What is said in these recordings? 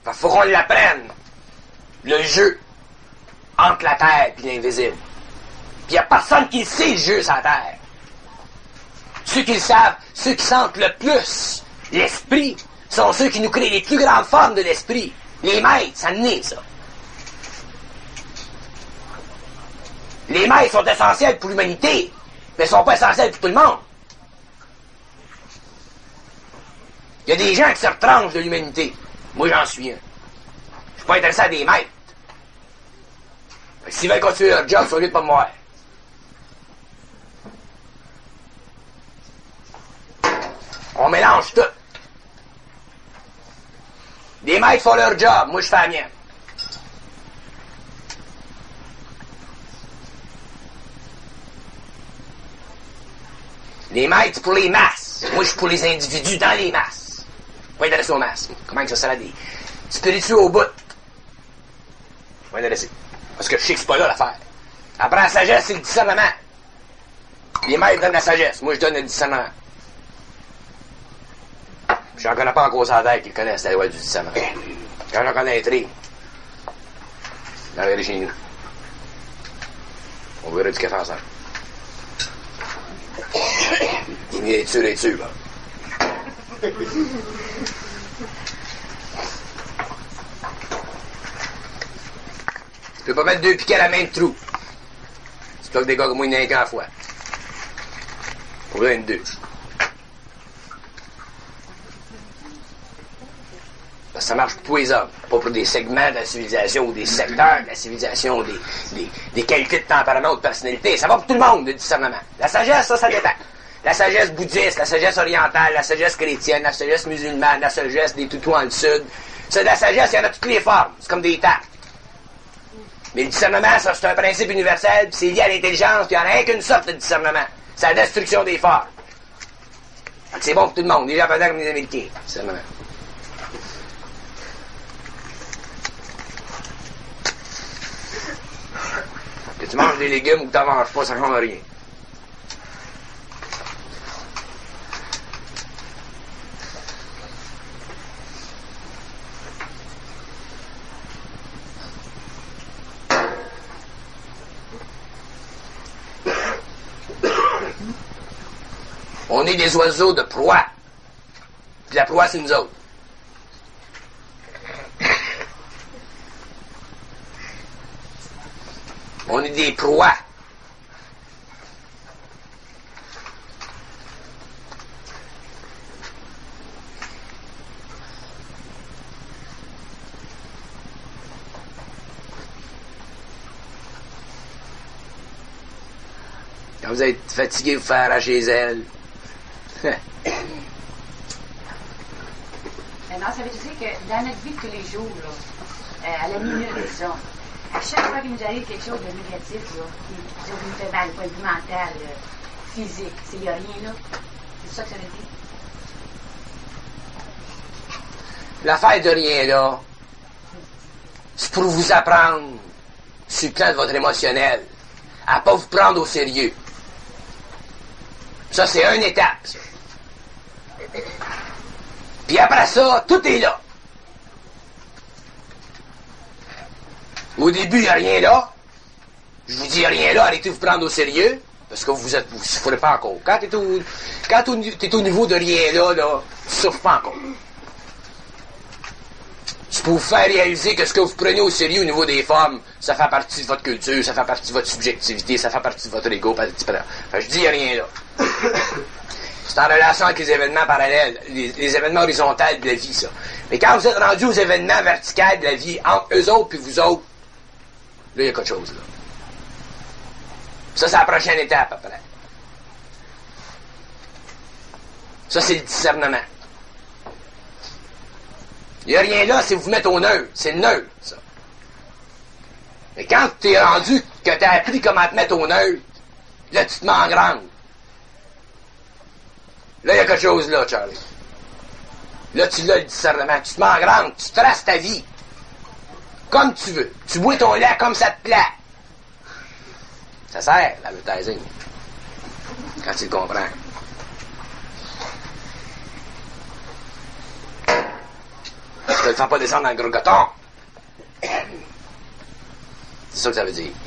Faut qu'on l'apprenne. Le jeu entre la terre et l'invisible. Puis il n'y a personne qui sait le jeu sur la terre. Ceux qui le savent, ceux qui sentent le plus l'esprit, sont ceux qui nous créent les plus grandes formes de l'esprit. Les maîtres, ça naît, ça. Les maîtres sont essentiels pour l'humanité, mais ils ne sont pas essentiels pour tout le monde. Il y a des gens qui se retranchent de l'humanité. Moi, j'en suis un. Je suis pas intéressé à des maîtres. S'ils veulent continuer leur job, c'est au lieu de pas me voir. On mélange tout. Les maîtres font leur job, moi je fais la mienne. Les maîtres pour les masses. Moi je suis pour les individus dans les masses. Pas intéressé aux masses. Comment que ça sert à des spiritueux au bout. Pas intéressé. Parce que je sais que c'est pas là l'affaire. Après la sagesse, c'est le discernement. Les maîtres donnent la sagesse. Moi je donne le discernement. J'en connais pas encore ça tête qui connaissent la loi du discernement. J'en connaîtrai. Dans les chez nous. On verra du café ensemble. Il vient d'être sûr, là. Tu peux pas mettre 2 piquets à la même trou. Tu bloques des gars comme moi, il n'y en a qu'un fois. Pour 22. Ça marche pour tous les hommes, pas pour des segments de la civilisation ou des secteurs de la civilisation ou des qualités de tempérament ou de personnalité. Ça va pour tout le monde, le discernement. La sagesse, ça dépend. La sagesse bouddhiste, la sagesse orientale, la sagesse chrétienne, la sagesse musulmane, la sagesse des toutous dans le sud. Ça, de la sagesse, il y en a toutes les formes. C'est comme des tartes. Mais le discernement, ça, c'est un principe universel, puis c'est lié à l'intelligence, puis il n'y en a rien qu'une sorte de discernement. C'est la destruction des formes. C'est bon pour tout le monde, les Japonais comme les Américains. Discernement. Que tu manges des légumes ou que tu n'en manges pas, ça ne change rien. On est des oiseaux de proie. Puis la proie, c'est nous autres. On est des proies. Quand vous êtes fatigué, vous faites arracher les ailes. Maintenant, ça veut dire que dans notre vie de tous les jours, là, à la minute, disons, à chaque fois qu'il nous arrive quelque chose de négatif, là, qui nous fait mal, point de vue mental, physique, il n'y a rien là. C'est ça que ça veut dire. L'affaire de rien là, c'est pour vous apprendre, sur le plan de votre émotionnel, à pas vous prendre au sérieux. Ça, c'est une étape, ça. Puis après ça, tout est là. Au début, il n'y a rien là. Je vous dis, il n'y a rien là, arrêtez de vous prendre au sérieux, parce que vous ne souffrez pas encore. Quand tu es au niveau de rien là, tu ne souffres pas encore. C'est pour vous faire réaliser que ce que vous prenez au sérieux au niveau des femmes, ça fait partie de votre culture, ça fait partie de votre subjectivité, ça fait partie de votre ego. Je dis, il n'y a rien là. C'est en relation avec les événements parallèles, les événements horizontaux de la vie, ça. Mais quand vous êtes rendu aux événements verticaux de la vie, entre eux autres et vous autres, là, il y a quelque chose, là. Ça, c'est la prochaine étape, après. Ça, c'est le discernement. Il n'y a rien là, c'est vous mettre au neutre. C'est le neutre, ça. Mais quand tu es rendu que tu as appris comment te mettre au neutre, là, tu te mets en grande. Là, il y a quelque chose là, Charlie. Là, tu l'as le discernement. Tu te mets en grande, tu traces ta vie. Comme tu veux. Tu bois ton lait comme ça te plaît. Ça sert, l'advertising. Quand tu le comprends. te le fais pas descendre dans le gros coton. C'est ça que ça veut dire.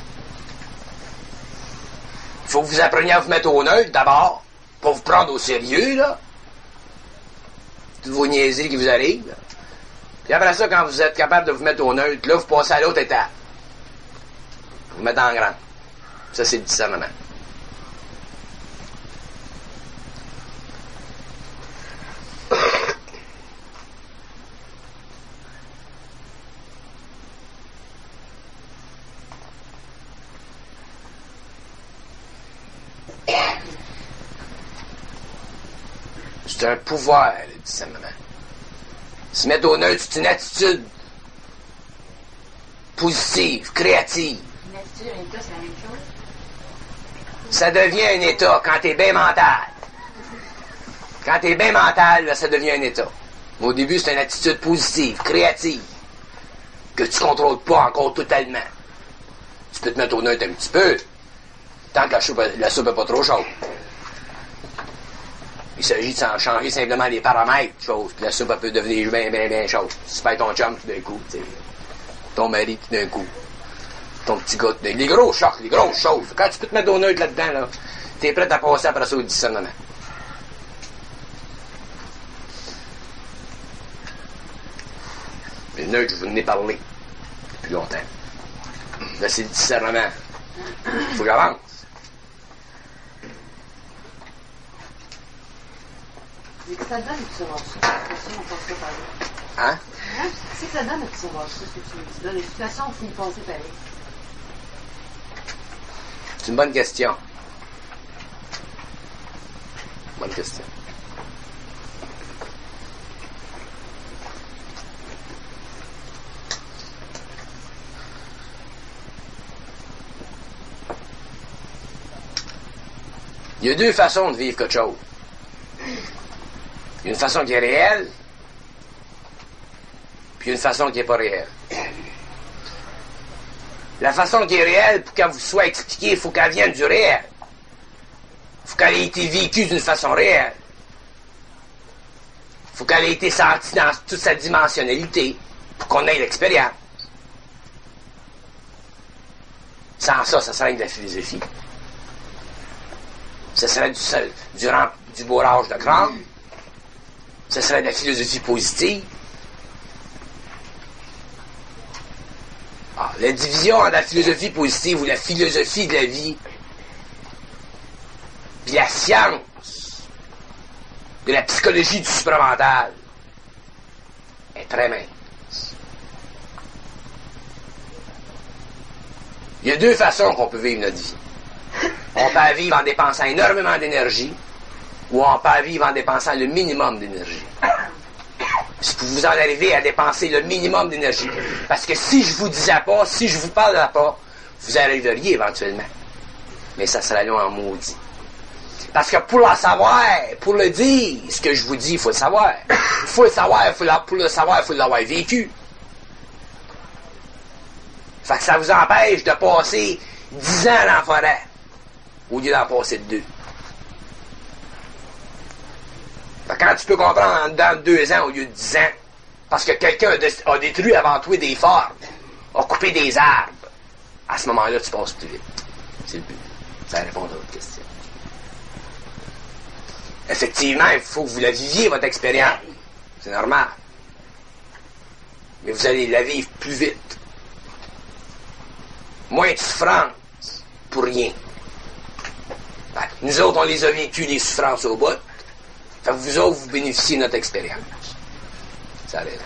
Il faut que vous appreniez à vous mettre au neutre, d'abord, pour vous prendre au sérieux, là. Toutes vos niaiseries qui vous arrivent, là. Puis après ça, quand vous êtes capable de vous mettre au neutre, là, vous passez à l'autre étape. Vous mettez en grand. Ça, c'est le discernement. C'est un pouvoir, le discernement. Se mettre au neutre, c'est une attitude positive, créative. Une attitude, un état, c'est la même chose. Ça devient un état quand t'es bien mental. Quand t'es bien mental, là, ça devient un état. Mais au début, c'est une attitude positive, créative, que tu contrôles pas encore totalement. Tu peux te mettre au neutre un petit peu, tant que la soupe est pas trop chaude. Il s'agit de changer simplement les paramètres, chose, puis la soupe peut devenir bien chaude. Si tu perds ton chum tout d'un coup, tu sais, ton mari tout d'un coup, ton petit gars, les gros chocs, les grosses choses. Quand tu peux te mettre au neutre là-dedans, là, t'es prêt à passer après ça au discernement. Le neutre, je vous en ai parlé depuis longtemps. Là, c'est le discernement. Faut que j'avance. Mais que ça donne de savoir ça. De toute façon, on passe pas par là. Hein? C'est que ça donne de savoir ça, ce que tu me dis là. De toute façon, on finit passer pareil. C'est une bonne question. Bonne question. Il y a deux façons de vivre quelque chose. Une façon qui est réelle, puis une façon qui n'est pas réelle. La façon qui est réelle, pour qu'elle vous soit expliquée, il faut qu'elle vienne du réel. Il faut qu'elle ait été vécue d'une façon réelle. Il faut qu'elle ait été sentie dans toute sa dimensionnalité pour qu'on ait l'expérience. Sans ça, ça serait de la philosophie. Ce serait du bourrage de crâne. Ce serait de la philosophie positive. Ah, la division entre la philosophie positive ou la philosophie de la vie, puis la science de la psychologie du supramental est très mince. Il y a deux façons qu'on peut vivre notre vie. On peut vivre en dépensant énormément d'énergie, ou on peut vivre en dépensant le minimum d'énergie. Si vous en arrivez à dépenser le minimum d'énergie, parce que si je vous disais pas, si je vous parle pas, vous arriveriez éventuellement. Mais ça serait long en maudit. Parce que pour le savoir, pour le dire, ce que je vous dis, il faut le savoir. Il faut le savoir, pour le savoir, il faut l'avoir vécu. Fait que ça vous empêche de passer 10 ans dans la forêt, au lieu d'en passer 2. Fait que quand tu peux comprendre en dedans de 2 ans au lieu de 10 ans, parce que quelqu'un a détruit avant toi des formes, a coupé des arbres, à ce moment-là, tu passes plus vite. C'est le but. Ça répond à votre question. Effectivement, il faut que vous la viviez, votre expérience. C'est normal. Mais vous allez la vivre plus vite. Moins de souffrance pour rien. Ben, nous autres, on les a vécues, les souffrances au bout. Fait que vous autres, vous bénéficiez de notre expérience. Ça arrive.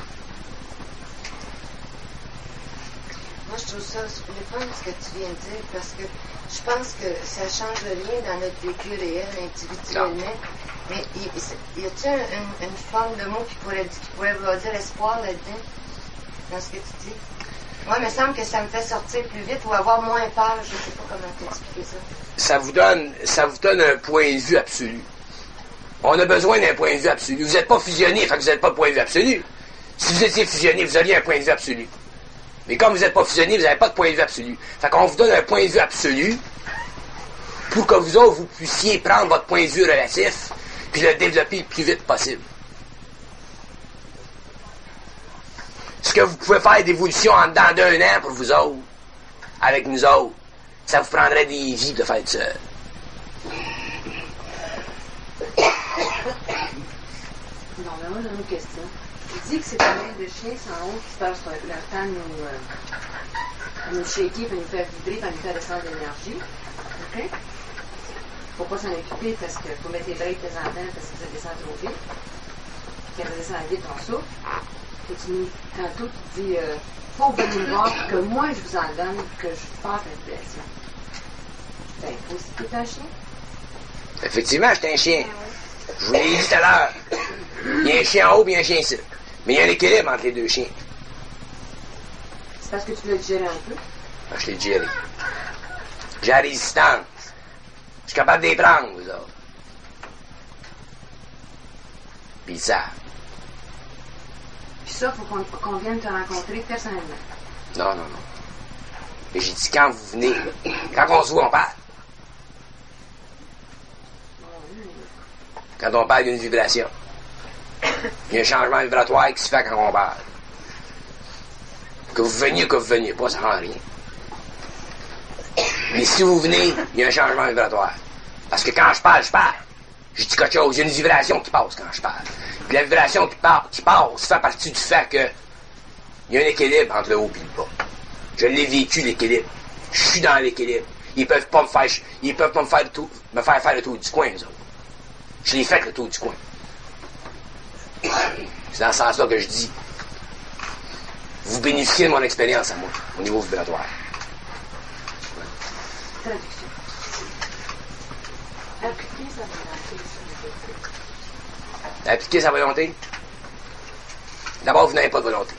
Moi, je trouve ça le fun ce que tu viens de dire, parce que je pense que ça change rien dans notre vécu réel, individuellement. Non. Mais y a-t-il une forme de mot qui pourrait vouloir dire espoir là-dedans, dans ce que tu dis? Moi, il me semble que ça me fait sortir plus vite ou avoir moins peur. Je ne sais pas comment t'expliquer ça. Ça vous donne un point de vue absolu. On a besoin d'un point de vue absolu. Vous n'êtes pas fusionné, fait que vous n'êtes pas de point de vue absolu. Si vous étiez fusionné, vous auriez un point de vue absolu. Mais comme vous n'êtes pas fusionné, vous n'avez pas de point de vue absolu. Fait qu'on vous donne un point de vue absolu pour que vous autres, vous puissiez prendre votre point de vue relatif puis le développer le plus vite possible. ce que vous pouvez faire d'évolution en dedans d'un an pour vous autres, avec nous autres, ça vous prendrait des vies de faire ça. Non, mais moi, j'ai une question. Tu dis que c'est combien de chiens en haut qui passent leur temps à nous shaker, puis nous faire vibrer, puis nous faire descendre l'énergie. OK? Faut pas s'en occuper parce qu'il faut mettre les breaks de temps en temps parce que ça descend trop vite. Puis quand ça descend vite, on saute. Et tantôt, tu dis, faut venir me voir que moi, je vous en donne, que je fasse l'inflation. Ben, faut aussi que t'es un chien. Effectivement, j'étais un chien. Je vous l'ai dit tout à l'heure. Il y a un chien en haut et il y a un chien ici. Mais il y a un équilibre entre les deux chiens. C'est parce que tu l'as digéré un peu? Ah, je l'ai digéré. J'ai la résistance. Je suis capable de les prendre, vous autres. Puis ça. Puis ça, faut qu'on vienne te rencontrer personnellement. Non, non, non. Mais j'ai dit quand vous venez, quand on se voit, on parle. Quand on parle d'une vibration. Il y a un changement vibratoire qui se fait quand on parle. Que vous veniez ou que vous veniez pas, ça ne rend rien. Mais si vous venez, il y a un changement vibratoire. Parce que quand je parle, je parle. Je dis quelque chose, il y a une vibration qui passe quand je parle. Puis la vibration qui passe fait partie du fait que il y a un équilibre entre le haut et le bas. Je l'ai vécu, l'équilibre. Je suis dans l'équilibre. Ils peuvent pas me faire faire le tour du coin, eux autres. Je l'ai fait le tour du coin. C'est dans ce sens-là que je dis. Vous bénéficiez de mon expérience à moi, au niveau vibratoire. Traduction. Appliquer sa volonté sur le Appliquer sa volonté. D'abord, vous n'avez pas de volonté.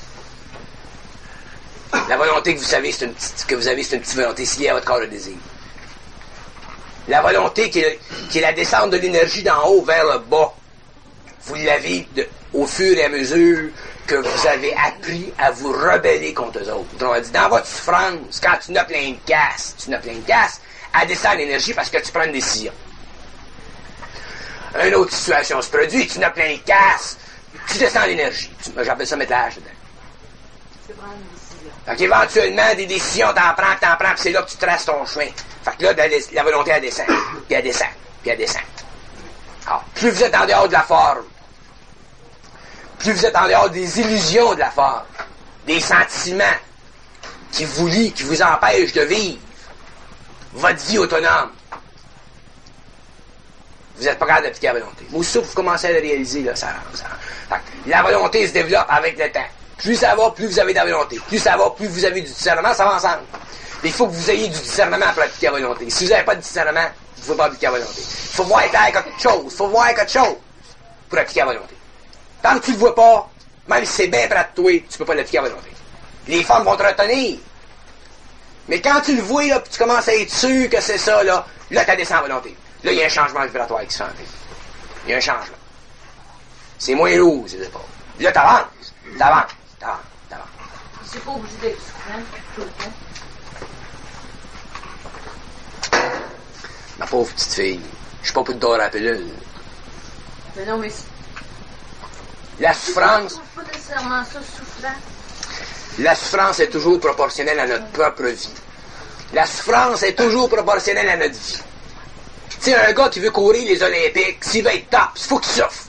La volonté que vous avez, c'est une petite volonté liée à votre corps de désir. La volonté qui est la descente de l'énergie d'en haut vers le bas. Vous l'avez au fur et à mesure que vous avez appris à vous rebeller contre eux autres. Donc, on dit, dans votre souffrance, quand tu n'as plein de casse, elle descend l'énergie parce que tu prends une décision. Une autre situation se produit, tu n'as plein de casse, tu descends l'énergie. J'appelle ça métage dedans. Tu peux prendre une décision. Donc, éventuellement, des décisions, t'en prends, puis c'est là que tu traces ton chemin. Fait que là, la volonté, elle descend, puis elle descend, puis elle descend. Alors, plus vous êtes en dehors de la forme, plus vous êtes en dehors des illusions de la forme, des sentiments qui vous lient, qui vous empêchent de vivre votre vie autonome, vous n'êtes pas capable d'appliquer la volonté. Mais aussitôt que vous commencez à le réaliser, là, ça rentre. Fait que la volonté se développe avec le temps. Plus ça va, plus vous avez de la volonté. Plus ça va, plus vous avez du discernement, ça va ensemble. Mais il faut que vous ayez du discernement pour appliquer la volonté. Si vous n'avez pas de discernement, vous ne pouvez pas appliquer la volonté. Il faut voir quelque chose. Il faut voir quelque chose pour appliquer la volonté. Tant que tu ne le vois pas, même si c'est bien près de toi, tu ne peux pas l'appliquer à volonté. Les femmes vont te retenir. Mais quand tu le vois, là, puis tu commences à être sûr que c'est ça, là tu descends à volonté. Là, il y a un changement vibratoire qui se fait en fait. Il y a un changement. C'est moins lourd, ces épaules. Là, t'avances. C'est pas obligé d'être souffrant tout le temps. Ma pauvre petite fille, je suis pas pour te dormir à la pilule. Mais non, mais La souffrance, Pas nécessairement ça souffrant. la souffrance est toujours proportionnelle à notre propre vie. La souffrance est toujours proportionnelle à notre vie. Tu sais, un gars qui veut courir les Olympiques, s'il veut être top, il faut qu'il souffre.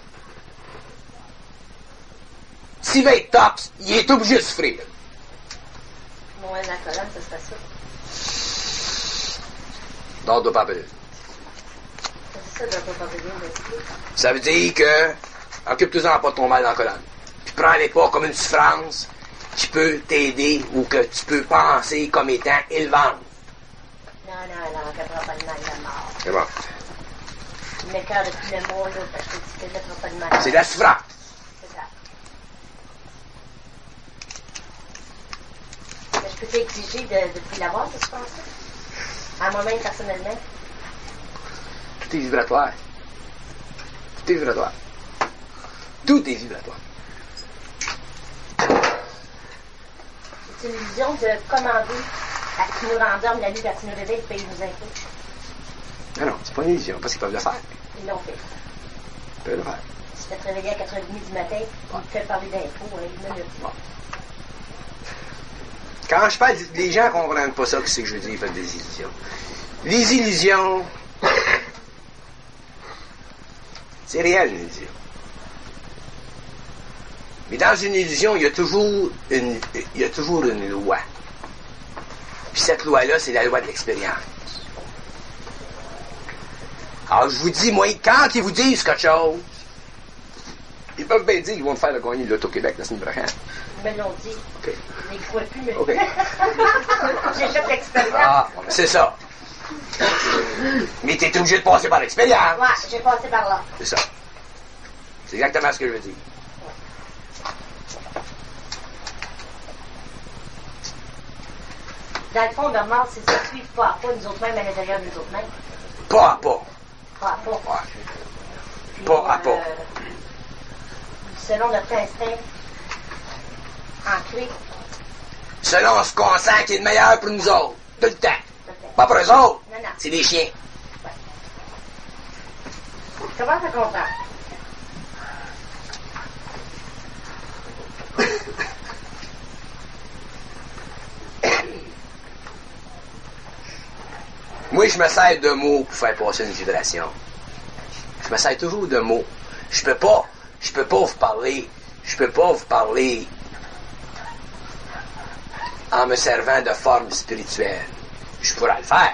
S'il veut être top, il est obligé de souffrir. Moins la colonne, ça serait ça. Dors pas pilule. C'est ça, de pas bien d'esprit. Ça veut dire que occupe-toi-en pas de ton mal dans la colonne. Puis prends-les pas comme une souffrance qui peut t'aider ou que tu peux penser comme étant élevante. Non, qu'elle ne prend pas de mal de mort. C'est bon. Mais quand depuis le mois, là, parce que tu dis qu'elle ne prend pas de mal. C'est de la souffrance. C'est ça. Mais je peux t'exiger de plus l'avoir, cette souffrance-là? À moi-même, personnellement? Tout est vibratoire. Tout est vibratoire. Tout est vibratoire. C'est une illusion de commander à ce qui nous rendorme la nuit quand tu nous réveilles, payer nos impôts. Non, c'est pas une illusion, parce qu'ils peuvent le faire. Ils l'ont fait. Ils peuvent le faire. Si tu te réveillé à 4h30 du matin, on te fait parler d'impôts, une minute. Bon. Quand je parle, les gens ne comprennent pas ça, qu'est-ce que je veux dire, ils font des illusions. Les illusions, c'est réel, une illusion. Mais dans une illusion, il y a toujours une loi. Puis cette loi-là, c'est la loi de l'expérience. Alors, je vous dis, moi, quand ils vous disent quelque chose, ils peuvent bien dire qu'ils vont faire le gagner de l'Auto-Québec la semaine prochaine. Ils me l'ont dit. OK. Mais ils ne croient plus, mais... OK. J'ai fait l'expérience. Ah, c'est ça. Mais tu es obligé de passer par l'expérience. Ouais, j'ai passé par là. C'est ça. C'est exactement ce que je veux dire. Dans le fond, normal, c'est ça, suivre pas à pas, nous autres mêmes à l'intérieur de nous autres mêmes. Pas à pas. Pas à pas. Ouais. Puis, Pas à pas. Selon notre instinct ancré. Selon ce qu'on sent qui est le meilleur pour nous autres. Tout le temps. Pas pour eux autres. Non, non. C'est des chiens. Comment ça comprend? Moi, je me sers de mots pour faire passer une vibration. Je me sers toujours de mots. Je peux pas vous parler en me servant de forme spirituelle. Je pourrais le faire.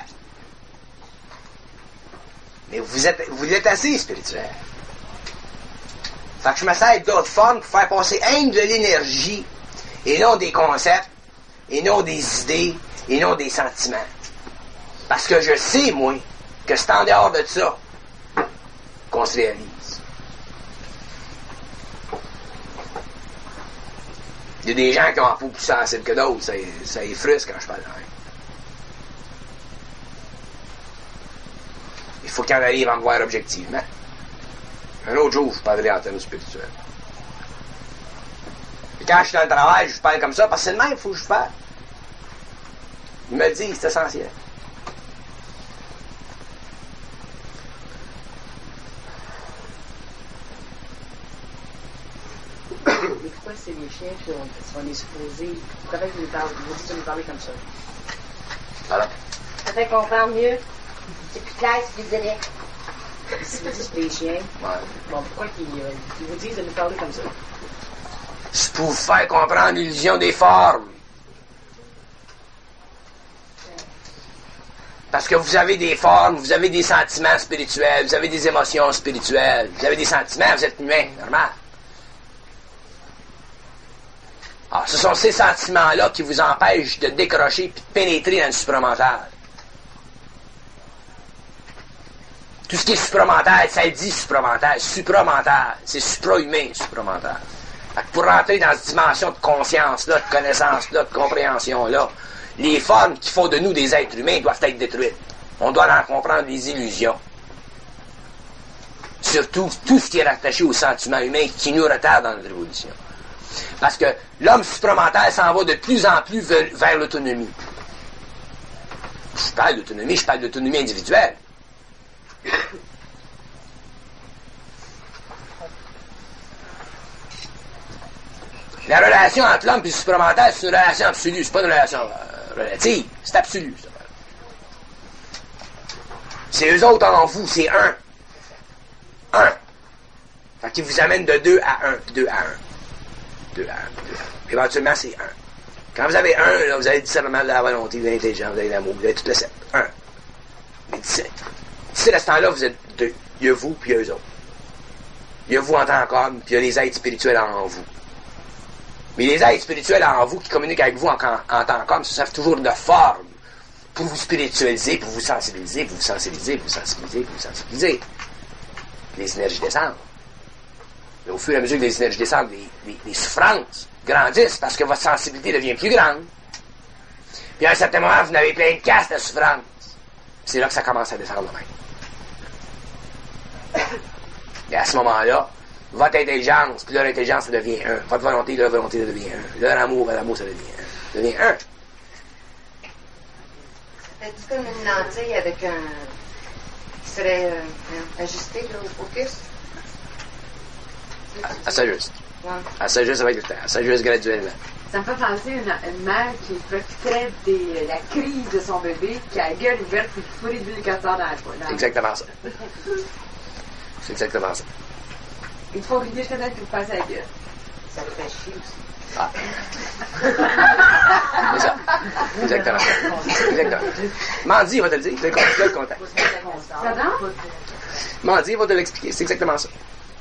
Mais vous êtes assez spirituel. Fait que je me sers d'autres formes pour faire passer de l'énergie, et non des concepts, et non des idées, et non des sentiments. Parce que je sais, moi, que c'est en dehors de ça qu'on se réalise. Il y a des gens qui ont un peau plus sensible que d'autres, ça les frustre quand je parle de même. Il faut qu'ils en arrivent à me voir objectivement. Un autre jour, je parlerai en termes spirituels. Et quand je suis dans le travail, je parle comme ça, parce que c'est le même, il faut que je parle. Il me le dit, c'est essentiel. Des fois, c'est les chiens, puis on est supposé. Comment ils nous parlent? Ils nous disent de nous parler comme ça. Voilà. Ça fait qu'on parle mieux. C'est plus clair, c'est plus direct. Si vous dites les chiens, Ouais. bon, pourquoi qu'ils vous disent de nous parler comme ça? C'est pour vous faire comprendre l'illusion des formes. Parce que vous avez des formes, vous avez des sentiments spirituels, vous avez des émotions spirituelles, vous avez des sentiments, vous êtes humain, normal. Alors, ce sont ces sentiments-là qui vous empêchent de décrocher et de pénétrer dans le supramental. Tout ce qui est supramental, ça dit supramental. Supramental, c'est supra-humain, supramental. Fait que pour rentrer dans cette dimension de conscience-là, de connaissance-là, de compréhension-là, les formes qui font de nous des êtres humains doivent être détruites. On doit en comprendre les illusions. Surtout, tout ce qui est rattaché au sentiment humain qui nous retarde dans notre évolution. Parce que l'homme supramental s'en va de plus en plus vers l'autonomie. Je parle d'autonomie, je parle d'autonomie individuelle. La relation entre l'homme et le supramental, c'est une relation absolue, c'est pas une relation relative, c'est absolu. Ça. C'est eux autres en vous, c'est un. Un. Fait qu'ils vous amènent de 2 à 1, 2 à 1. 2 à 1, 2 à 1. Éventuellement, c'est 1. Quand vous avez 1, là, vous avez le discernement de la volonté, de l'intelligence, vous avez l'amour, vous avez tout le 7. 1. Mais 17. D'ici à ce temps-là, vous êtes 2. Il y a vous, puis il y a eux autres. Il y a vous en tant qu'homme, puis il y a les êtres spirituels en vous. Mais les êtres spirituels en vous qui communiquent avec vous en tant qu'homme se servent toujours de forme pour vous spiritualiser, pour vous sensibiliser, pour vous sensibiliser, pour vous sensibiliser, pour vous sensibiliser. Les énergies descendent. Et au fur et à mesure que les énergies descendent, les souffrances grandissent parce que votre sensibilité devient plus grande. Puis à un certain moment, vous n'avez plein de castes de souffrance. C'est là que ça commence à descendre même. Et à ce moment-là, votre intelligence, puis leur intelligence, ça devient 1. Votre volonté, leur volonté, ça devient 1. Leur amour, votre amour, ça devient 1. Ça devient 1. Ça fait comme une lentille avec un... qui serait ajusté là, au focus. Ah, ça juste. Elle s'ajuste avec le temps. Elle s'ajuste graduellement. Ça me fait penser à une mère qui profiterait de la crise de son bébé, qui a la gueule ouverte et qui fourrait d'huile de castor dans la poêle. Exactement ça. C'est exactement ça. Il faut rider jusqu'à temps qu'il passe à la gueule. Ça te fait chier aussi. Ah. C'est ça. Exactement ça. Exactement. Mandy va te le dire. Tu es content. Ça donne? Mandy va te l'expliquer. C'est exactement ça.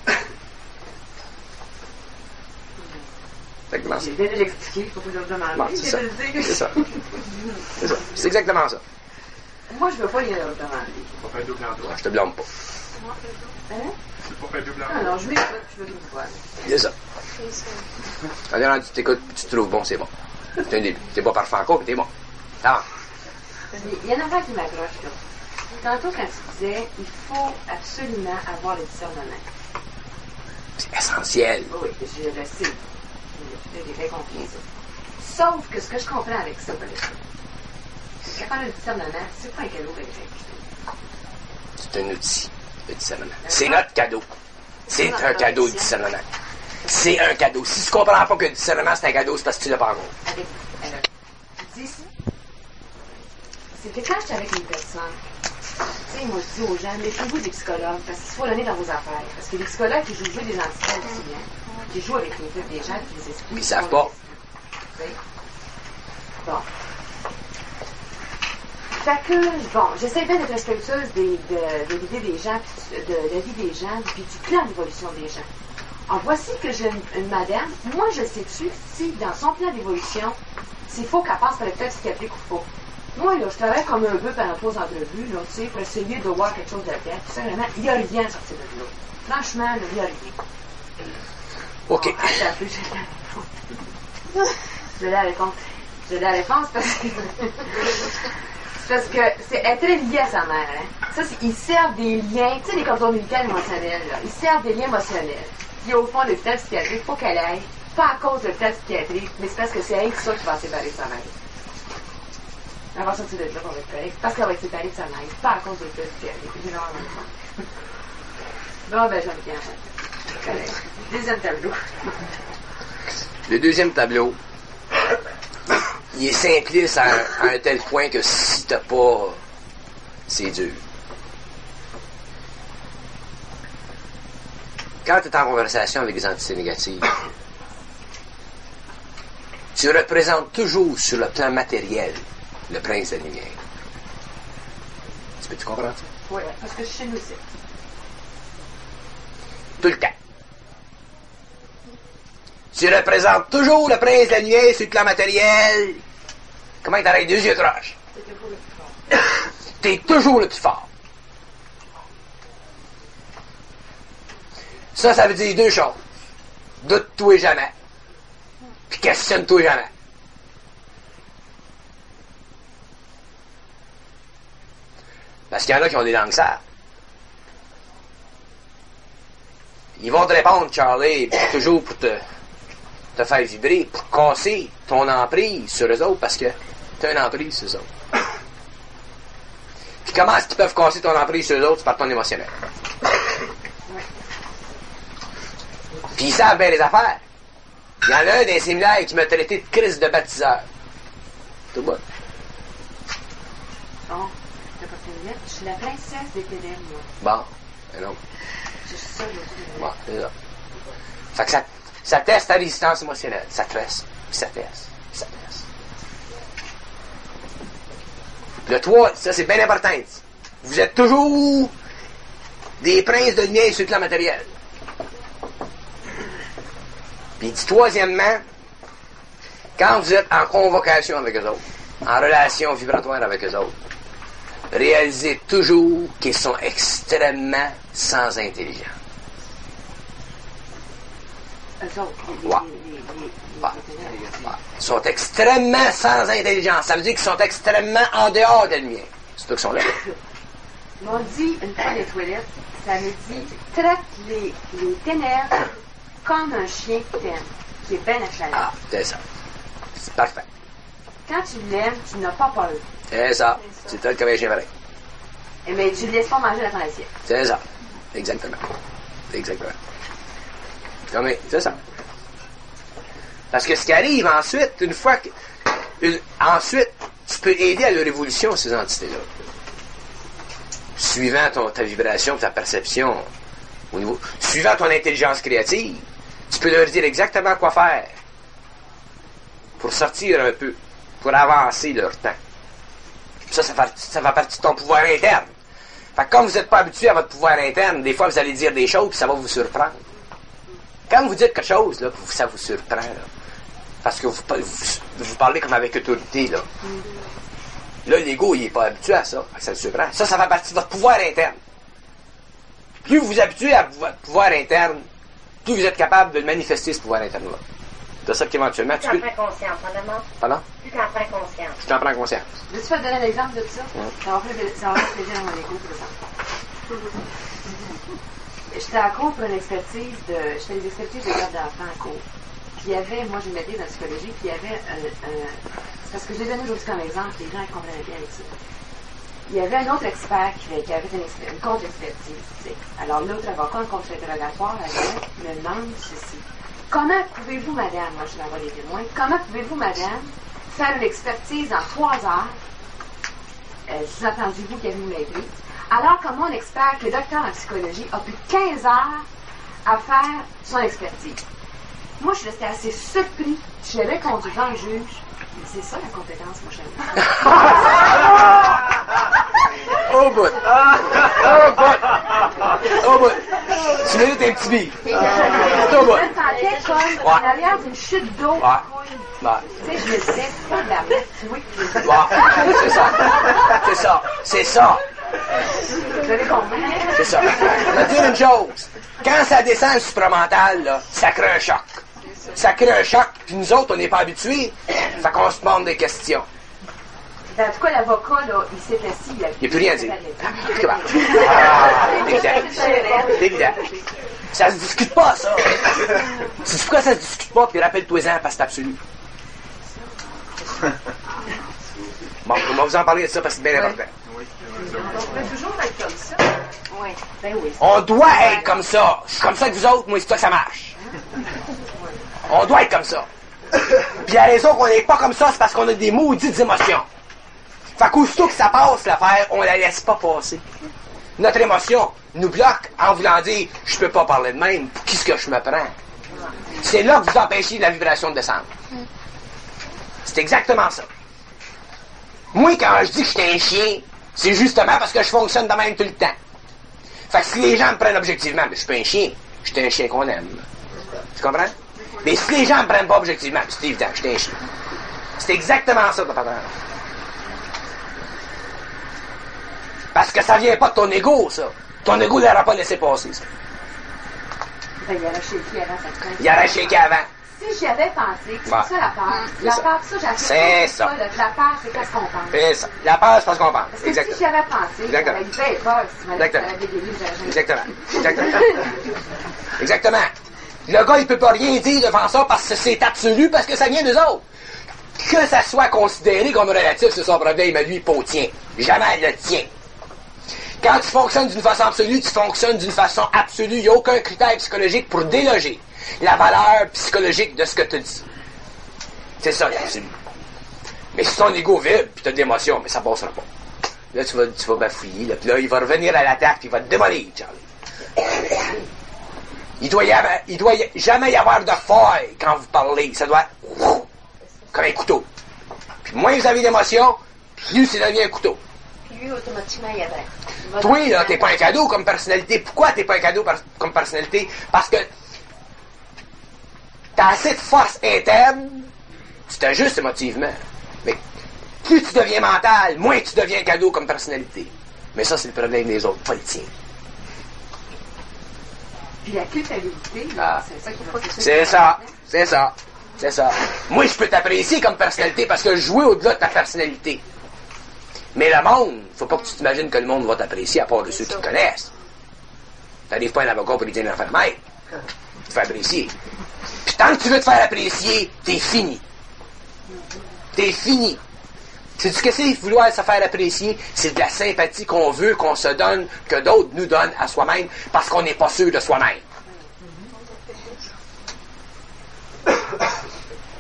Exactement ça. J'ai bien de l'expliquer, il faut que je le demande. Bon, c'est ça. C'est ça. C'est ça. C'est exactement ça. Moi, je veux pas y aller le demander. C'est pas fait double emploi. Je te blâme pas. Hein? C'est pas fait double Ah emploi. non, je m'écoute, je veux une fois. C'est ça. Quand tu t'écoutes, tu te trouves bon, c'est bon. C'est un début. T'es pas parfait encore, mais t'es bon. Ah. Il y a une affaire qui m'accroche, là. Tantôt, quand tu disais, il faut absolument avoir le discernement. C'est essentiel. Oui, je le sais. J'ai bien compris ça. Sauf que ce que je comprends avec ça, c'est que quand on a le discernement, c'est pas un cadeau que j'ai. C'est un outil, le discernement. C'est notre cadeau. C'est un cadeau, le discernement. C'est un cadeau. Si tu comprends pas que le discernement, c'est un cadeau, c'est parce que tu l'as pas encore. Avec, alors, tu dis, c'est que quand je suis avec une personne, tu sais, moi je dis aux gens, méfiez-vous des psychologues, parce qu'il faut l'amener dans vos affaires. Parce que les psychologues qui jouent des entités aussi, hein, qui jouent avec les têtes des gens, qui les expliquent. Ils savent pas. Tu sais. Bon. Fait que, bon, j'essaie bien d'être respectueuse de l'idée des gens, de la vie des gens, puis du plan d'évolution des gens. En voici que j'ai une madame, moi je sais-tu si dans son plan d'évolution, s'il faut qu'elle passe par le test psychiatrique ou pas. Moi, là, je travaille comme un bœuf pendant 3 entrevues, là, tu sais, pour essayer de voir quelque chose là-dedans. Tout simplement, il n'y a rien sorti de là. Franchement, là, il n'y a rien. OK. Bon, attends un peu, j'ai la réponse. J'ai la réponse. J'ai la réponse parce que... parce que elle est très liée à sa mère, hein. Ça, ils servent des liens, tu sais, les contrôles médicaux émotionnels, là. Ils servent des liens émotionnels. Puis au fond, le l'hôpital psychiatrique, il faut qu'elle aille, pas à cause de l'hôpital psychiatrique, mais c'est parce que c'est elle ça qui va séparer de sa mère. Elle va sortir de là, on va être correct, parce qu'elle va être séparée de sa mère, pas à cause de l'hôpital psychiatrique. J'ai normalement. Bon, ben, j'aime bien. Correct. Deuxième tableau. Le deuxième tableau, il est simpliste à un tel point que si t'as pas, c'est dur. Quand tu es en conversation avec des entités négatives, tu représentes toujours sur le plan matériel le prince de la lumière. Tu peux-tu comprendre ça? Oui, parce que je suis chez nous aussi. Tout le temps. Tu représentes toujours le prince de la lumière sur le plan matériel. Comment t'arrêtes 2 yeux croches? T'es toujours le plus fort. Ça veut dire 2 choses. Doute-toi jamais. Puis questionne-toi jamais. Parce qu'il y en a qui ont des langues sales. Ils vont te répondre, Charlie, toujours pour te faire vibrer, pour casser ton emprise sur eux autres, parce que tu as une emprise sur eux autres. Puis comment est-ce qu'ils peuvent casser ton emprise sur eux autres? C'est par ton émotionnel. Puis ils savent bien les affaires. Il y en a un des séminaires qui m'a traité de crise de baptiseur. Tout bon. Bon, t'as pas fini. Je suis la princesse des ténèbres, moi. Bon, mais non. Je suis ça, Bon, c'est ça. Fait que ça teste ta résistance émotionnelle. Ça teste, puis ça teste, puis ça teste. Le 3, ça c'est bien important. Vous êtes toujours des princes de lumière sur le plan matériel. Puis il dit troisièmement, quand vous êtes en convocation avec eux autres, en relation vibratoire avec eux autres, réalisez toujours qu'ils sont extrêmement sans intelligence. Eux autres, Ouais. Ils sont extrêmement sans intelligence. Ça veut dire qu'ils sont extrêmement en dehors de lumière. C'est eux qui sont là. Ils m'ont dit, une fois les toilettes, ça me dit, traite les ténèbres comme un chien qui t'aime, qui est bien achalé. Ah, c'est ça. C'est parfait. Quand tu l'aimes, tu n'as pas peur. C'est ça. Tu traites comme un chien pareil. Mais tu ne laisses pas manger dans ton assiette. C'est ça. Exactement. Exactement. Comme, c'est ça. Parce que ce qui arrive ensuite, une fois que... ensuite, tu peux aider à leur évolution, ces entités-là. Suivant ta vibration, ta perception, suivant ton intelligence créative, tu peux leur dire exactement quoi faire pour sortir un peu, pour avancer leur temps. Ça fait partie de ton pouvoir interne. Fait que comme vous n'êtes pas habitué à votre pouvoir interne, des fois vous allez dire des choses, puis ça va vous surprendre. Quand vous dites quelque chose, là, ça vous surprend, là, parce que vous parlez comme avec autorité, là. Là, l'ego, il n'est pas habitué à ça. Ça le surprend. Ça fait partie de votre pouvoir interne. Plus vous vous habituez à votre pouvoir interne, plus vous êtes capable de manifester ce pouvoir interne-là. C'est ça qu'éventuellement, tu prends conscience, vraiment. Pardon? Tu t'en prends conscience. Je t'en prends conscience. Veux-tu te donner l'exemple de ça? Ça va faire plaisir à mon égo, pour exemple. J'étais à cours pour une expertise je fais des expertises de garde d'enfants en cours. Puis il y avait, moi j'ai une maîtrise en psychologie, puis il y avait c'est parce que je l'ai donné aujourd'hui comme exemple, les gens comprennent bien avec ça. Il y avait un autre expert qui avait une contre-expertise. Alors l'autre avocat en contre-interrogatoire me demande ceci. Comment pouvez-vous, madame, moi je l'envoie les témoins, comment pouvez-vous, madame, faire une expertise en 3 heures, sous-entendu-vous qu'il y avait une maîtrise, alors que mon expert, qui est docteur en psychologie, a pris 15 heures à faire son expertise. Moi, je suis restée assez surpris. Je l'ai répondu devant le juge. Mais c'est ça la compétence, mon cher. Oh bout! Oh bout! Tu mérites un petit billet. C'est au bout. Je me sentais comme en arrière d'une chute d'eau. Ouais. Tu sais, je me disais, pas de la mettre, oui. C'est ça. Vous avez compris? C'est ça. Je vais te dire une chose. Quand ça descend le supramental, là, ça crée un choc. Ça crée un choc, puis nous autres, on n'est pas habitués. Fait qu'on se demande des questions. En tout cas, l'avocat, là, il s'est assis. Il n'y a plus rien à dire. C'est évident. Ça se discute pas, ça. C'est pourquoi ça se discute pas, puis rappelle-toi-en, parce que c'est absolu. Bon, on va vous en parler de ça, parce que c'est bien important. On peut toujours être comme ça. Oui. Ben oui. On doit être comme ça. Je suis comme ça que vous autres, moi, c'est pas que ça marche. On doit être comme ça. Puis la raison qu'on n'est pas comme ça, c'est parce qu'on a des maudites émotions. Fait qu'aussitôt que ça passe, l'affaire, on la laisse pas passer. Notre émotion nous bloque en voulant dire « Je peux pas parler de même, pour qui est-ce que je me prends? » C'est là que vous empêchez la vibration de descendre. C'est exactement ça. Moi, quand je dis que je suis un chien, c'est justement parce que je fonctionne de même tout le temps. Fait que si les gens me prennent objectivement, ben, je suis pas un chien, je suis un chien qu'on aime. Tu comprends? Mais si les gens me prennent pas objectivement, c'est évident, je suis un chien. C'est exactement ça, ta patronne. Parce que ça vient pas de ton ego, ça. Ton ego ne l'aura pas laissé passer, ça. Ben, il arrachait le pied avant ça. Il arrachait le pied avant. Si j'y avais pensé, c'est ça la peur. C'est La ça. peur, ça, j'ai C'est ça. La peur, c'est qu'est-ce qu'on pense. C'est ça. La peur, c'est parce qu'on pense. Parce que Exactement. si j'y avais pensé, Exactement. j'aurais eu peur si tu m'avais Exactement. dégainé, j'aurais Exactement. Exactement. Le gars, il peut pas rien dire devant ça parce que c'est absolu, parce que ça vient d'eux autres. Que ça soit considéré comme relatif, c'est son problème, mais lui, pas au tien. Jamais le tien. Quand tu fonctionnes d'une façon absolue, tu fonctionnes d'une façon absolue. Il n'y a aucun critère psychologique pour déloger la valeur psychologique de ce que tu dis. C'est ça, l'absolu. Mais si ton ego vibre, puis tu as de l'émotion, mais ça passera pas. Là, tu vas bafouiller, là, puis là, il va revenir à l'attaque, puis il va te démolir, Charlie. Il doit jamais y avoir de faille quand vous parlez. Ça doit être comme un couteau. Puis moins vous avez d'émotion, plus ça devient un couteau. Puis lui, automatiquement, il arrête. Toi, là, t'es pas un cadeau comme personnalité. Pourquoi t'es pas un cadeau comme personnalité? Parce que t'as assez de force interne, tu t'ajustes émotivement. Mais plus tu deviens mental, moins tu deviens un cadeau comme personnalité. Mais ça, c'est le problème des autres, pas le tien. Puis la culpabilité, c'est ça qu'il faut que C'est ça. Moi, je peux t'apprécier comme personnalité parce que je joue au-delà de ta personnalité. Mais le monde, faut pas que tu t'imagines que le monde va t'apprécier à part de ceux qui te connaissent. T'arrives pas à un avocat pour lui dire une affaire de maître. Tu te fais apprécier. Puis tant que tu veux te faire apprécier, t'es fini. T'es fini. Sais-tu ce que c'est vouloir se faire apprécier? C'est de la sympathie qu'on veut, qu'on se donne, que d'autres nous donnent à soi-même, parce qu'on n'est pas sûr de soi-même.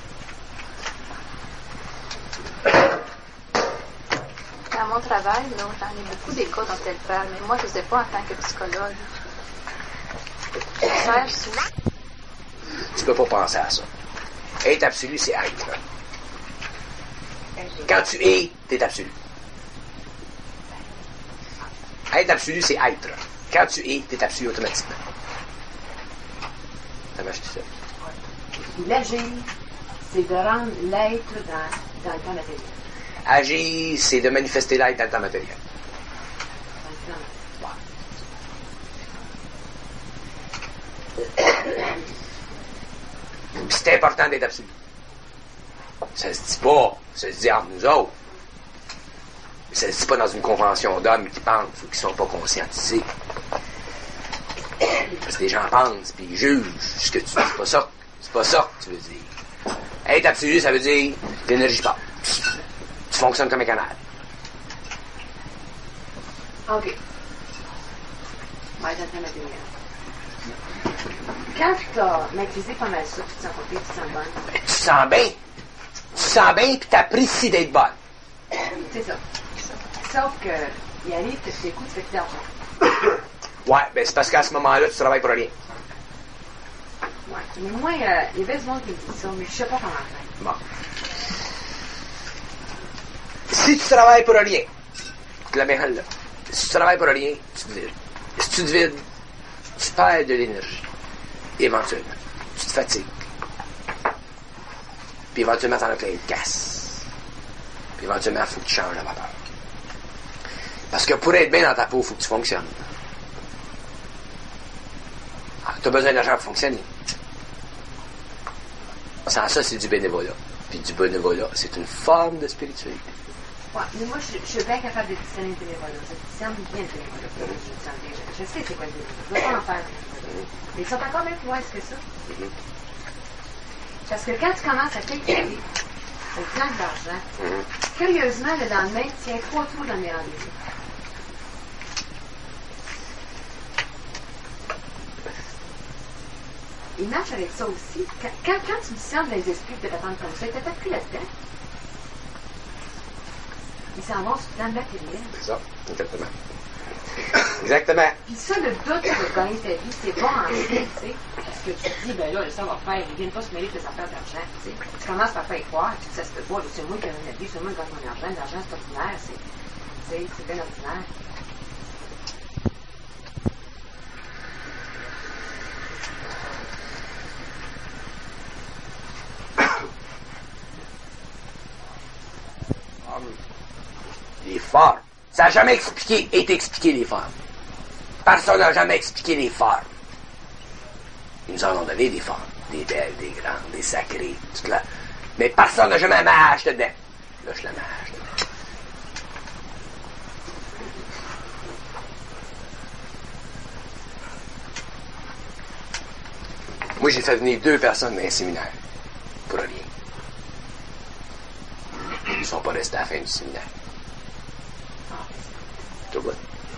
mon travail, là, j'en ai beaucoup des cas dont elle parle, mais moi, je ne sais pas en tant que psychologue. Faire ça. Tu peux pas penser à ça. Être absolu, c'est être. Quand tu es, t'es absolu. Être absolu, c'est être. Quand tu es, t'es absolu automatiquement. Ça marche tout seul. L'agir, c'est de rendre l'être dans le temps matériel. Agir, c'est de manifester l'être dans le temps matériel. C'est important d'être absolu. Ça se dit pas, ça se dit entre nous autres. Mais ça se dit pas dans une convention d'hommes qui pensent ou qui sont pas conscientisés. Parce que les gens pensent puis ils jugent ce que tu dis. C'est pas ça. C'est pas ça que tu veux dire. Être absolu, ça veut dire l'énergie passe. Tu fonctionnes comme un canal. OK. On va être dans le temps matériel. Quand tu as maîtrisé pas mal ça, tu te sens pas bien, tu te sens bonne. Tu te sens bien. Tu te sens bien puis t'apprécies d'être bonne. C'est ça. Sauf que, il arrive que tu écoutes, tu fais plus d'argent. Ouais, ben c'est parce qu'à ce moment-là, tu travailles pour rien. Ouais. Mais moi, il y a bien du monde qui me dit ça, mais je sais pas comment faire. Bon. Si tu travailles pour rien, écoute la bien là. Si tu travailles pour rien, tu te vides. Si tu te vides, tu perds de l'énergie. Éventuellement. Tu te fatigues. Puis éventuellement, t'en as plein de casse. Puis éventuellement, il faut que tu changes la vapeur. Parce que pour être bien dans ta peau, il faut que tu fonctionnes. Tu as besoin d'argent pour fonctionner. Sans ça, c'est du bénévolat. Puis du bénévolat, c'est une forme de spiritualité. Ouais, mais moi, je suis bien capable de discerner le bénévolat. Ça discerne bien le bénévolat. Je sais c'est quoi le bénévolat. Je ne veux pas en faire. Mais ils sont encore bien plus loin que ça. Parce que quand tu commences à calculer au plan de l'argent, curieusement, le lendemain, tu tiens 3 tours dans mes rendez-vous. Il marche avec ça aussi. Quand tu discernes les esprits de t'attendre comme ça, t'as pris là-dedans. Ils s'en vont sur le plan matériel. C'est ça, exactement. Exactement. Puis ça, le doute de gagner ta vie, c'est bon en fait, tu sais. Parce que tu te dis, ben là, ça va faire, ils viennent pas se mêler de tes affaires d'argent, tu sais. Tu commences par faire croire, tu dis, ça se peut pas, là, c'est moi qui gagne ma vie, c'est moi qui gagne mon argent, l'argent c'est ordinaire, c'est bien ordinaire. Les formes. Ça n'a jamais été expliqué les formes. Personne n'a jamais expliqué les formes. Ils nous en ont donné des formes. Des belles, des grandes, des sacrées, tout là. Mais personne n'a jamais mâche dedans. Là, je la mâche dedans. Moi, j'ai fait venir 2 personnes dans un séminaire. Pour rien. Ils ne sont pas restés à la fin du séminaire. Tout bon.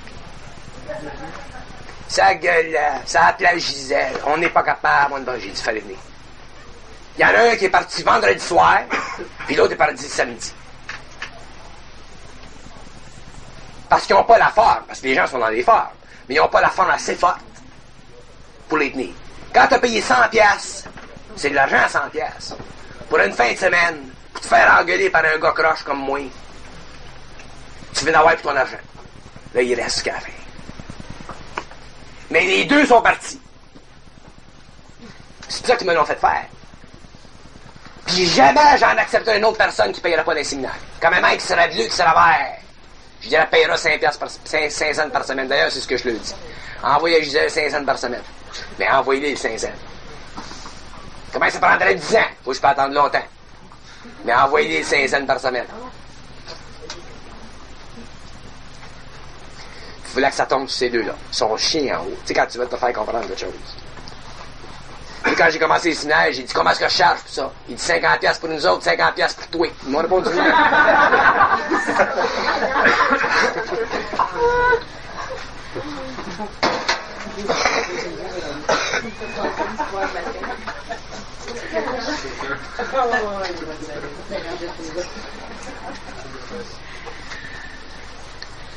Ça gueule, ça appelait Gisèle. On n'est pas capable. J'ai dit, fallait venir. Il y en a un qui est parti vendredi soir, puis l'autre est parti samedi. Parce qu'ils n'ont pas la forme. Parce que les gens sont dans les formes. Mais ils n'ont pas la forme assez forte pour les tenir. Quand tu as payé 100 piastres, c'est de l'argent à 100 piastres. Pour une fin de semaine, pour te faire engueuler par un gars croche comme moi, tu viens d'avoir pour ton argent. Là, il reste qu'à la fin. Mais les 2 sont partis. C'est pour ça qu'ils me l'ont fait faire. Puis jamais j'en accepterai une autre personne qui ne payera pas des séminaires. Quand même, qui serait vieux, qui serait vert. Je dirais, payera 5 cents par semaine. D'ailleurs, c'est ce que je lui dis. Envoyez à Gisèle 5 cents par semaine. Mais envoyez-les les 5 cents. Comment ça prendrait 10 ans? Faut que je peux attendre longtemps. Mais envoyez-les 5 cents par semaine. Il fallait que ça tombe sur ces 2-là. Ils sont chiens en haut. Tu sais, quand tu veux te faire comprendre quelque chose. Et quand j'ai commencé les séminaires, j'ai dit, comment est-ce que je charge pour ça? Il dit 50$ pour nous autres, 50$ pour toi. Ils m'ont répondu non.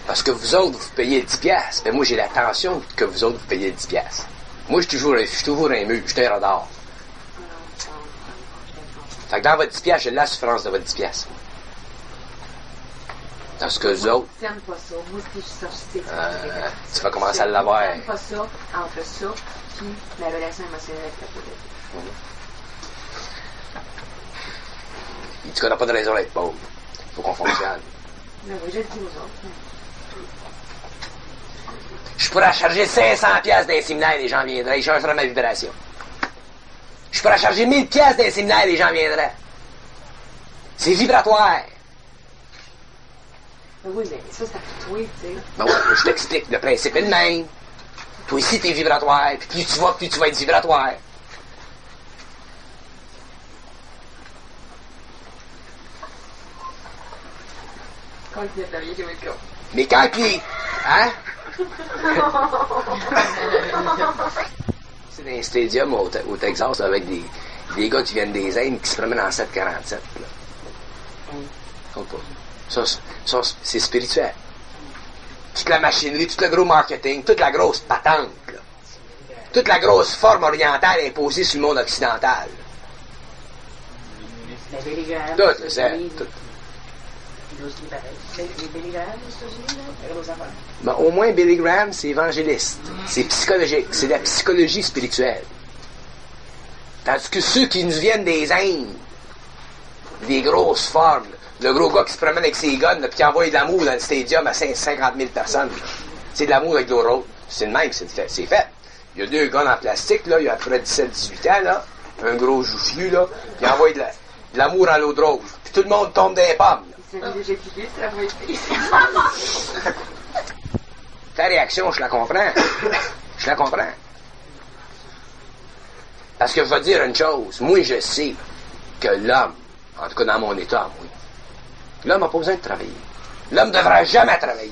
Parce que vous autres, vous payez 10 piastres. Mais moi, j'ai l'attention que vous autres, vous payez 10 piastres. Moi, je suis toujours un mur. Je suis un radar. Fait que dans votre 10 piastres, j'ai la souffrance de votre 10 piastres. Dans ce que vous autres... T'aimes pas ça. Moi, si je sortis, tu vas commencer à l'avoir. T'aimes pas ça entre ça puis la relation émotionnelle avec la politique. Il dit qu'on n'a pas de raison d'être pauvre. Il faut qu'on fonctionne. Mais oui, je le dis aux autres. Je pourrais charger 500 piastres d'un séminaire, les gens viendraient. Ils changeraient ma vibration. Je pourrais charger 1000 piastres d'un séminaire, les gens viendraient. C'est vibratoire. Oui, mais ça, c'est à toi, tu sais. Ben ouais, je t'explique. Le principe est le même. Toi ici, t'es vibratoire. Puis plus tu vas être vibratoire. Quand il vient de la vie, j'ai mis le corps. Mais quand puis... Hein? C'est dans un stadium au Texas avec des gars qui viennent des Indes qui se promènent en 747. Là. Compte pas. Ça, c'est spirituel. Toute la machinerie, tout le gros marketing, toute la grosse patente, là. Toute la grosse forme orientale imposée sur le monde occidental. La Billy Graham. Tout, c'est tout. Les Billy Graham aux États-Unis, là, les grosses affaires. Ben, au moins, Billy Graham, c'est évangéliste. C'est psychologique. C'est de la psychologie spirituelle. Tandis que ceux qui nous viennent des Indes, des grosses formes, le gros gars qui se promène avec ses guns, puis qui envoie de l'amour dans le stadium à 50 000 personnes, c'est de l'amour avec de l'eau rose. C'est le même, c'est fait. Il y a 2 guns en plastique, là, il y a à peu près 17-18 ans, là, un gros joufflu, là, qui envoie de l'amour à l'eau de rose. Puis tout le monde tombe dans les pommes, là. C'est déjà quitté, c'est la moitié. Ta réaction, je la comprends. Je la comprends. Parce que je vais dire une chose. Moi, je sais que l'homme, en tout cas dans mon état, moi, l'homme n'a pas besoin de travailler. L'homme ne devra jamais travailler.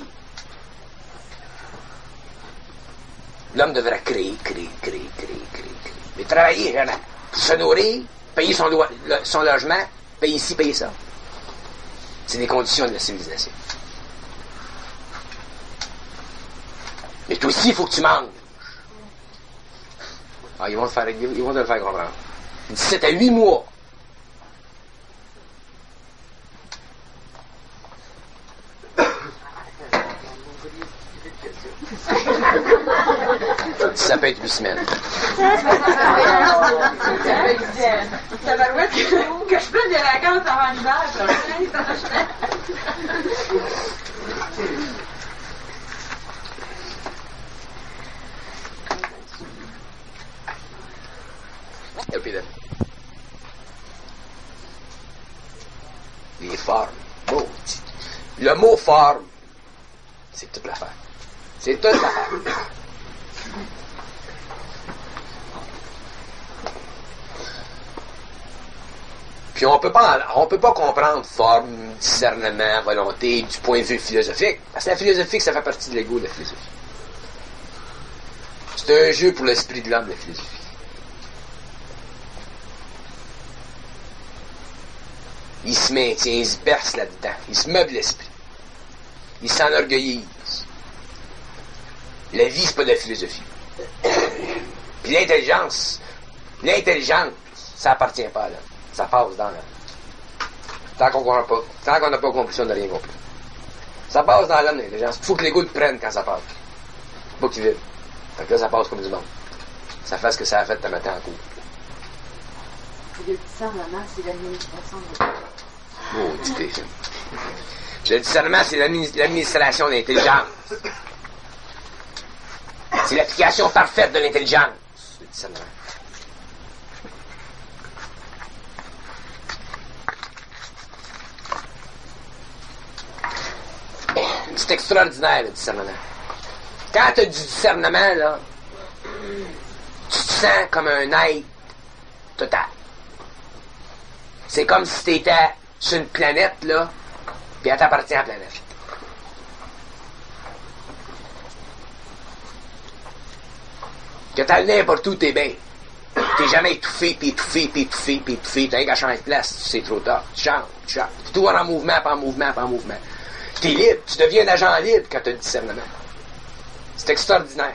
L'homme devrait créer. Mais travailler, jamais. Pour se nourrir, payer son logement, payer ci, payer ça. C'est des conditions de la civilisation. Mais toi aussi, il faut que tu manges. Ah, ils vont te le faire comprendre. 17 à 8 mois. Ça peut être 8 semaines. Ça va être que je prenne des vacances avant l'hiver. Les formes. Bon, le mot forme, c'est toute l'affaire. C'est toute l'affaire. Puis on peut pas comprendre forme, discernement, volonté du point de vue philosophique. Parce que la philosophie, ça fait partie de l'ego de la philosophie. C'est un jeu pour l'esprit de l'homme, la philosophie. Il se maintient, il se berce là-dedans, il se meuble l'esprit. Il s'enorgueillise. La vie, c'est pas de la philosophie. Puis l'intelligence, ça appartient pas à l'homme. Ça passe dans l'homme. Tant qu'on n'a pas compris ça, on n'a rien compris. Ça passe dans l'homme, l'intelligence. Il faut que l'ego le prenne quand ça passe. Faut pas qu'il vibre. Fait que là, ça passe comme du monde. Ça fait ce que ça a fait de matin en cours. Le discernement, c'est l'administration de Oh, tu t'es fait. Le discernement, c'est l'administration de l'intelligence. C'est l'application parfaite de l'intelligence. Le discernement. C'est extraordinaire, le discernement. Quand tu as du discernement, là, tu te sens comme un être total. C'est comme si tu étais sur une planète, là, puis elle t'appartient à la planète. Que t'as le n'importe où, t'es bien. T'es jamais étouffé, puis étouffé, puis étouffé, puis étouffé. T'as rien qu'à changer de place, c'est trop tard. Tu changes. C'est tout en mouvement, pas en mouvement, pas en mouvement. Tu es libre. Tu deviens un agent libre quand tu as le discernement. C'est extraordinaire.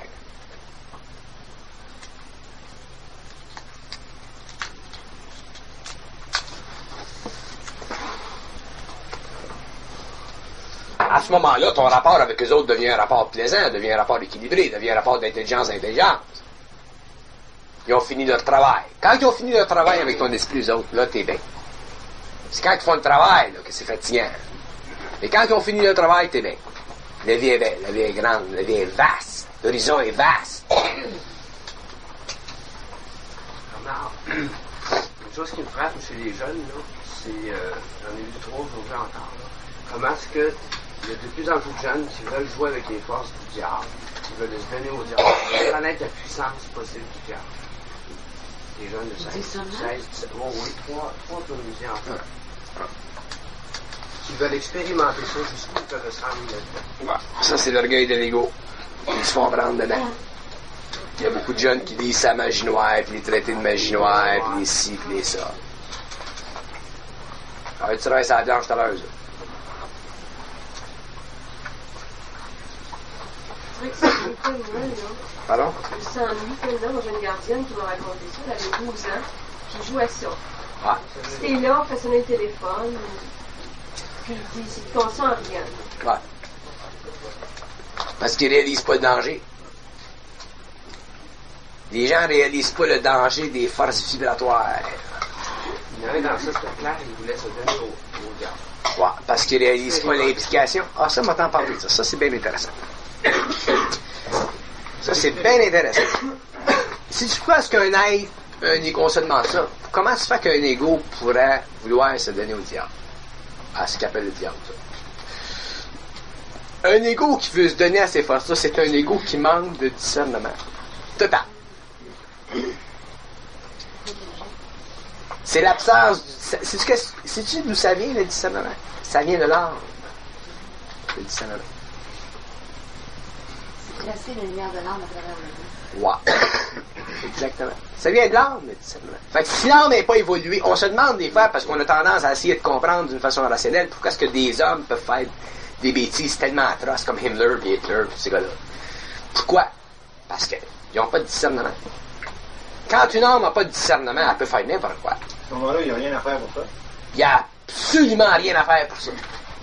À ce moment-là, ton rapport avec eux autres devient un rapport plaisant, devient un rapport équilibré, devient un rapport d'intelligence. Ils ont fini leur travail. Quand ils ont fini leur travail avec ton esprit, eux autres, là, t'es bien. C'est quand ils font le travail, là, que c'est fatigant. Et quand ils ont fini leur travail, t'es bien. La vie est belle, la vie est grande, la vie est vaste. L'horizon est vaste. Une chose qui me frappe chez les jeunes, là, c'est, j'en ai vu 3 aujourd'hui encore, là, comment est-ce que il y a de plus en plus de jeunes qui veulent jouer avec les forces du diable, qui veulent se donner au diable, qui veulent connaître la puissance possible du diable. Les jeunes de 16, 17, oh oui, 3 autonomisés en fait. Qui veulent expérimenter ça jusqu'où ils peuvent se rendre là-dedans. Ça, c'est l'orgueil de l'ego. Ils se font prendre dedans. Il y a beaucoup de jeunes qui disent ça magie noire, puis les traités de magie noire, puis les ci, puis les ça. Alors, tu travailles sur la blanche tout à l'heure, ça. C'est vrai que c'est un peu moi, là. Pardon? Je sens lui tellement, moi j'ai une gardienne qui m'a raconté ça, elle avait 12 ans, puis il jouait à ça. Ah. C'était là, on fait sonner le téléphone, puis il dit, c'est conscient en rien. Ouais. Parce qu'ils réalisent pas le danger. Les gens réalisent pas le danger des forces vibratoires. Il y en a dans ça, c'était clair, ils voulaient se donner au diable. Ouais, parce qu'ils réalisent pas l'implication. Ah, ça, m'entend parler de ça. Ça, c'est bien intéressant. Ça, c'est bien intéressant. Si tu penses qu'un être, un égo, on se demande ça, comment se fait qu'un égo pourrait vouloir se donner au diable? À ce qu'appelle le diable, ça. Un égo qui veut se donner à ces forces-là, c'est un égo qui manque de discernement. Total. C'est l'absence du... Sais-tu d'où ça vient, le discernement? Ça vient de l'âme. Le discernement. C'est placer la lumière de l'âme à travers le vie. Ouais. Exactement. Ça vient de l'âme, le discernement. Fait que si l'âme n'est pas évoluée, on se demande des fois, parce qu'on a tendance à essayer de comprendre d'une façon rationnelle, pourquoi est-ce que des hommes peuvent faire des bêtises tellement atroces comme Himmler et Hitler, ces gars-là. Pourquoi? Parce qu'ils n'ont pas de discernement. Quand une âme n'a pas de discernement, elle peut faire n'importe quoi. À ce moment-là, il n'y a rien à faire pour ça. Il n'y a absolument rien à faire pour ça.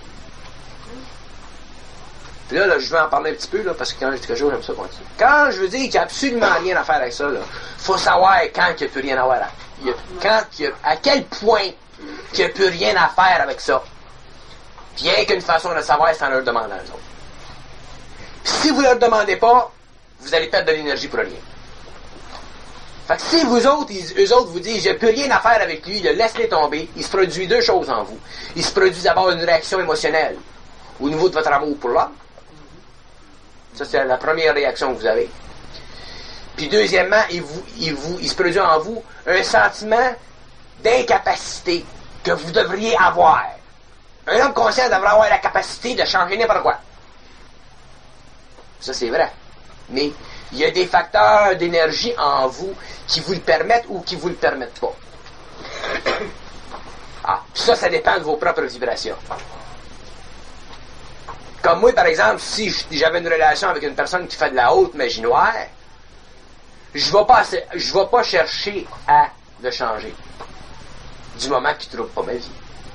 Puis là, je vais en parler un petit peu, là, parce que quand je dis quelque chose, j'aime ça continuer. Quand je veux dire qu'il n'y a absolument rien à faire avec ça, il faut savoir quand il n'y a plus rien à voir. À quel point qu'il n'y a plus rien à faire avec ça. Rien qu'une façon de savoir, c'est en leur demander aux autres. Puis si vous ne leur demandez pas, vous allez perdre de l'énergie pour rien. Fait que si vous autres, eux autres vous disent, j'ai plus rien à faire avec lui, laisse-les tomber, il se produit 2 choses en vous. Il se produit d'abord une réaction émotionnelle au niveau de votre amour pour l'homme. Ça, c'est la première réaction que vous avez. Puis deuxièmement, il se produit en vous un sentiment d'incapacité que vous devriez avoir. Un homme conscient devrait avoir la capacité de changer n'importe quoi. Ça, c'est vrai. Mais il y a des facteurs d'énergie en vous qui vous le permettent ou qui vous le permettent pas. Ah, ça dépend de vos propres vibrations. Comme moi, par exemple, si j'avais une relation avec une personne qui fait de la haute magie noire, je vais pas chercher à le changer. Du moment qu'il ne trouve pas ma vie.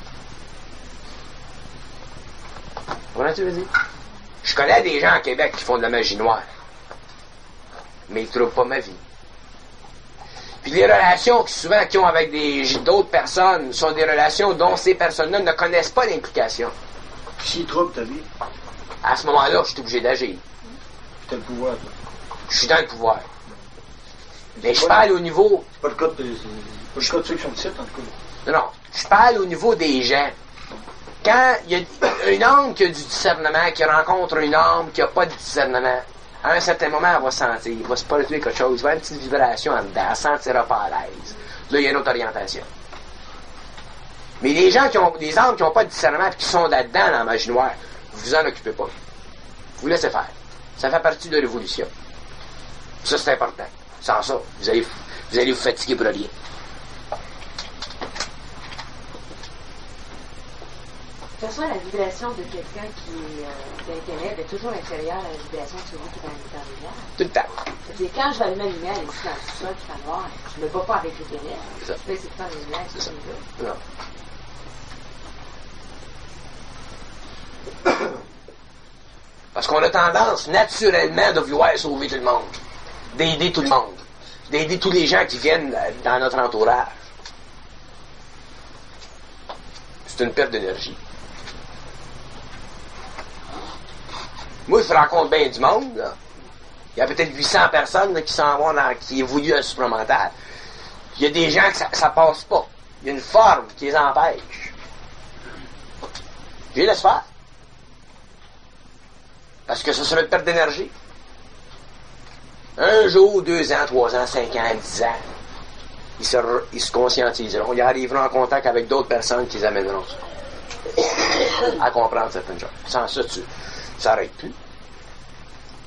Comment tu veux dire? Je connais des gens à Québec qui font de la magie noire. Mais ils ne trouvent pas ma vie. Puis les relations qu'ils ont avec d'autres personnes sont des relations dont ces personnes-là ne connaissent pas l'implication. S'ils trouvent ta vie, à ce moment-là, je suis obligé d'agir. tu as le pouvoir, toi. Je suis dans le pouvoir. Mais je parle au niveau... C'est pas le cas de ceux qui sont ici, en tout cas. Non, je parle au niveau des gens. Quand il y a une âme qui a du discernement, qui rencontre une âme qui n'a pas de discernement, à un certain moment, elle va sentir, il va se produire quelque chose, il va y avoir une petite vibration en dedans, elle ne se sentira pas à l'aise. Là, il y a une autre orientation. Mais les gens des âmes qui n'ont pas de discernement et qui sont là-dedans, dans la magie noire, vous en occupez pas. Vous laissez faire. Ça fait partie de l'évolution. Ça, c'est important. Sans ça, vous allez vous fatiguer pour rien. toute façon, la vibration de quelqu'un qui est ténèbres est toujours inférieure à la vibration de celui qui est dans la lumière. Tout le temps. C'est quand je vais allumer la lumière ici dans le sol, qui fait noir, je ne me bats pas avec les ténèbres. C'est ça. Je fais c'est pas la lumière qui C'est ça. est là. Non. Parce qu'on a tendance, naturellement, de vouloir sauver tout le monde. D'aider tout le monde. D'aider tous les gens qui viennent dans notre entourage. C'est une perte d'énergie. Moi, je rencontre bien du monde, là. Il y a peut-être 800 personnes là, qui s'en vont qui évoluent à supplémentaire. Il y a des gens que ça passe pas. Il y a une forme qui les empêche. Je les laisse faire. Parce que ce serait une perte d'énergie. Un jour, 2 ans, 3 ans, 5 ans, 10 ans, ils se conscientiseront. Ils arriveront en contact avec d'autres personnes qui les amèneront à comprendre certaines choses. Sans ça, ça n'arrête plus.